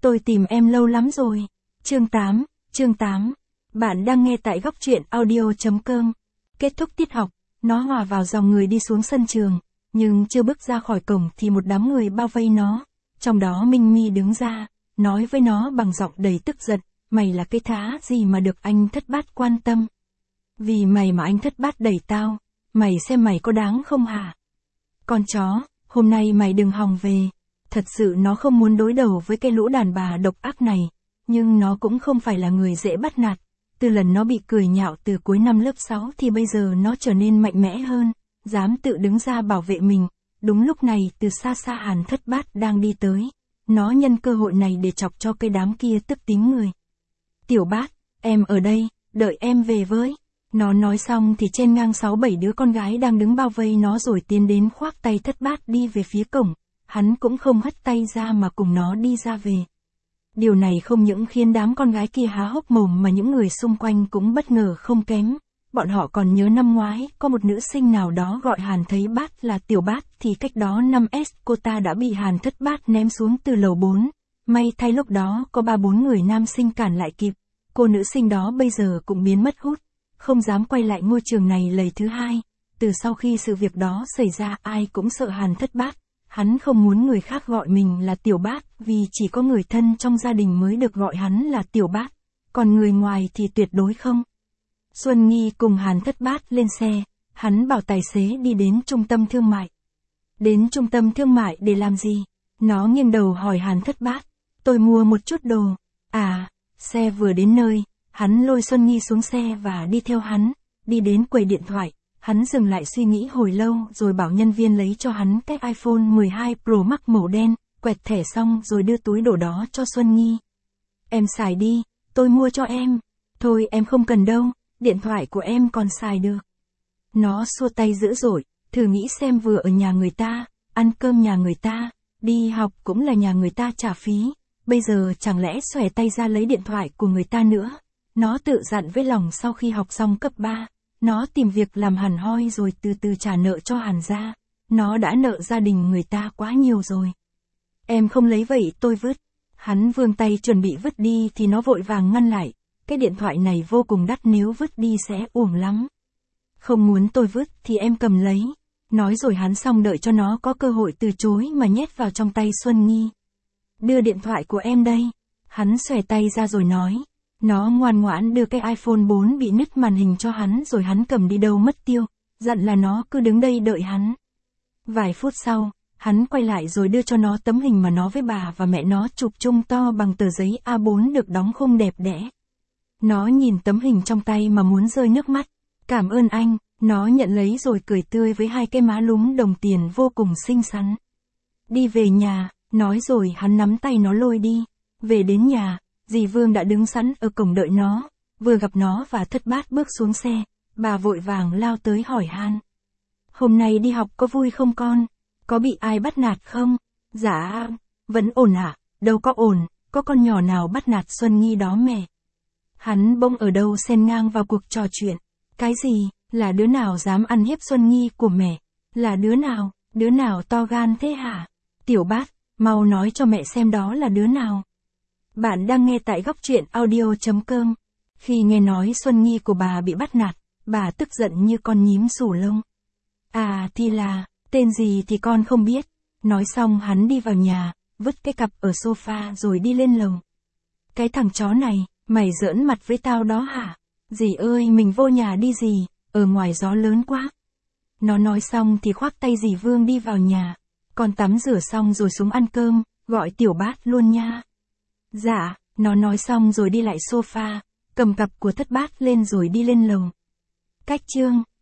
Tôi tìm em lâu lắm rồi. Chương 8. Bạn đang nghe tại góc truyện audio.com. Kết thúc tiết học, nó hòa vào dòng người đi xuống sân trường, nhưng chưa bước ra khỏi cổng thì một đám người bao vây nó. Trong đó Minh My đứng ra, nói với nó bằng giọng đầy tức giận, mày là cái thá gì mà được anh Thất Bát quan tâm? Vì mày mà anh Thất Bát đẩy tao, mày xem mày có đáng không hả? Con chó, hôm nay mày đừng hòng về. Thật sự nó không muốn đối đầu với cái lũ đàn bà độc ác này, nhưng nó cũng không phải là người dễ bắt nạt. Từ lần nó bị cười nhạo từ cuối năm lớp 6 thì bây giờ nó trở nên mạnh mẽ hơn, dám tự đứng ra bảo vệ mình. Đúng lúc này từ xa xa Hàn Thất Bát đang đi tới. Nó nhân cơ hội này để chọc cho cái đám kia tức tím người. Tiểu Bát, em ở đây, đợi em về với. Nó nói xong thì trên ngang 6-7 đứa con gái đang đứng bao vây nó rồi tiến đến khoác tay Thất Bát đi về phía cổng. Hắn cũng không hất tay ra mà cùng nó đi ra về. Điều này không những khiến đám con gái kia há hốc mồm mà những người xung quanh cũng bất ngờ không kém. Bọn họ còn nhớ năm ngoái, có một nữ sinh nào đó gọi Hàn Thấy Bát là Tiểu Bát thì cách đó 5S cô ta đã bị Hàn Thất Bát ném xuống từ lầu 4. May thay lúc đó có 3-4 người nam sinh cản lại kịp. Cô nữ sinh đó bây giờ cũng biến mất hút, không dám quay lại ngôi trường này lần thứ hai. Từ sau khi sự việc đó xảy ra ai cũng sợ Hàn Thất Bát. Hắn không muốn người khác gọi mình là Tiểu Bát vì chỉ có người thân trong gia đình mới được gọi hắn là Tiểu Bát, còn người ngoài thì tuyệt đối không. Xuân Nghi cùng Hàn Thất Bát lên xe, hắn bảo tài xế đi đến trung tâm thương mại. Đến trung tâm thương mại để làm gì? Nó nghiêng đầu hỏi Hàn Thất Bát. Tôi mua một chút đồ. À, xe vừa đến nơi, hắn lôi Xuân Nghi xuống xe và đi theo hắn, đi đến quầy điện thoại. Hắn dừng lại suy nghĩ hồi lâu rồi bảo nhân viên lấy cho hắn cái iPhone 12 Pro Max màu đen, quẹt thẻ xong rồi đưa túi đồ đó cho Xuân Nghi. Em xài đi, tôi mua cho em. Thôi em không cần đâu, điện thoại của em còn xài được. Nó xua tay dữ dội, thử nghĩ xem vừa ở nhà người ta, ăn cơm nhà người ta, đi học cũng là nhà người ta trả phí, bây giờ chẳng lẽ xòe tay ra lấy điện thoại của người ta nữa. Nó tự dặn với lòng sau khi học xong cấp 3. Nó tìm việc làm hẳn hoi rồi từ từ trả nợ cho Hàn gia. Nó đã nợ gia đình người ta quá nhiều rồi. Em không lấy vậy tôi vứt. Hắn vươn tay chuẩn bị vứt đi thì nó vội vàng ngăn lại. Cái điện thoại này vô cùng đắt, nếu vứt đi sẽ uổng lắm. Không muốn tôi vứt thì em cầm lấy. Nói rồi hắn xong đợi cho nó có cơ hội từ chối mà nhét vào trong tay Xuân Nghi. Đưa điện thoại của em đây. Hắn xòe tay ra rồi nói. Nó ngoan ngoãn đưa cái iPhone 4 bị nứt màn hình cho hắn rồi hắn cầm đi đâu mất tiêu, dặn là nó cứ đứng đây đợi hắn. Vài phút sau, hắn quay lại rồi đưa cho nó tấm hình mà nó với bà và mẹ nó chụp chung to bằng tờ giấy A4 được đóng khung đẹp đẽ. Nó nhìn tấm hình trong tay mà muốn rơi nước mắt. Cảm ơn anh, nó nhận lấy rồi cười tươi với hai cái má lúm đồng tiền vô cùng xinh xắn. Đi về nhà, nói rồi hắn nắm tay nó lôi đi. Về đến nhà, dì Vương đã đứng sẵn ở cổng đợi nó, vừa gặp nó và Thất Bát bước xuống xe, bà vội vàng lao tới hỏi han. Hôm nay đi học có vui không con? Có bị ai bắt nạt không? Dạ, vẫn ổn ạ, đâu có ổn, có con nhỏ nào bắt nạt Xuân Nghi đó mẹ. Hắn bỗng ở đâu xen ngang vào cuộc trò chuyện. Cái gì, là đứa nào dám ăn hiếp Xuân Nghi của mẹ? Là đứa nào to gan thế hả? Tiểu Bát, mau nói cho mẹ xem đó là đứa nào. Bạn đang nghe tại góc truyện audio.com. Khi nghe nói Xuân Nghi của bà bị bắt nạt, bà tức giận như con nhím xù lông. À thì là, tên gì thì con không biết. Nói xong hắn đi vào nhà, vứt cái cặp ở sofa rồi đi lên lầu. Cái thằng chó này, mày giỡn mặt với tao đó hả? Dì ơi mình vô nhà đi dì, ở ngoài gió lớn quá. Nó nói xong thì khoác tay dì Vương đi vào nhà. Con tắm rửa xong rồi xuống ăn cơm, gọi Tiểu Bát luôn nha. Dạ, nó nói xong rồi đi lại sofa, cầm cặp của Thất Bát lên rồi đi lên lầu. Cách chương